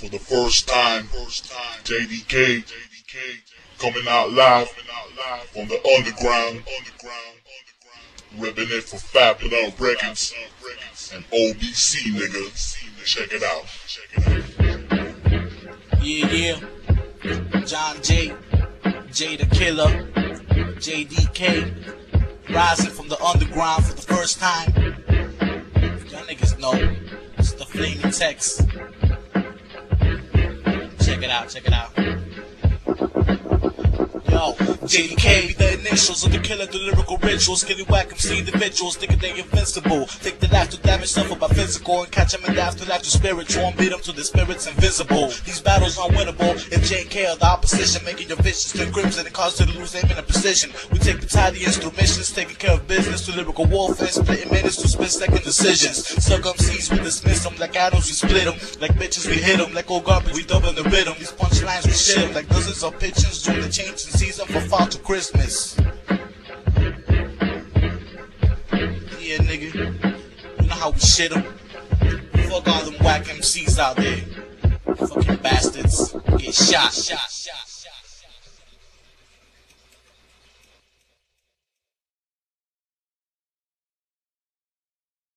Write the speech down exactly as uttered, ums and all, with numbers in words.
For the first time, J D K coming out live on the underground, ripping it for Fab Love Records and O B C, nigga. Check it out. Yeah, yeah. John J, J the Killer, J D K, rising from the underground for the first time. Y'all niggas know it's the flaming text. Check it out, check it out. Yo, J D K be the initials of the killer, the lyrical rituals. Killing whack M C individuals, thinking they invincible. Think the life to damage suffered by physical, and catch them in the afterlife to spiritual, and beat them to the spirits invisible. These battles are winnable if J K are the opposition, making your vicious turn crimson and cause you to lose aim and precision. We take the tidiness through missions, taking care of business to lyrical warfare, splitting minutes to split second decisions. Suck up C's, we dismiss them like atoms, we split them. Like bitches, we hit them. Like old garbage, we double the rhythm. These punchlines, we shit them. Like dozens of pitchings, join the change and season for fall to Christmas. Yeah, nigga, you know how we shit them. Fuck all them whack M Cs out there. Fucking bastards. Get shot. Shot. Shot. Shot.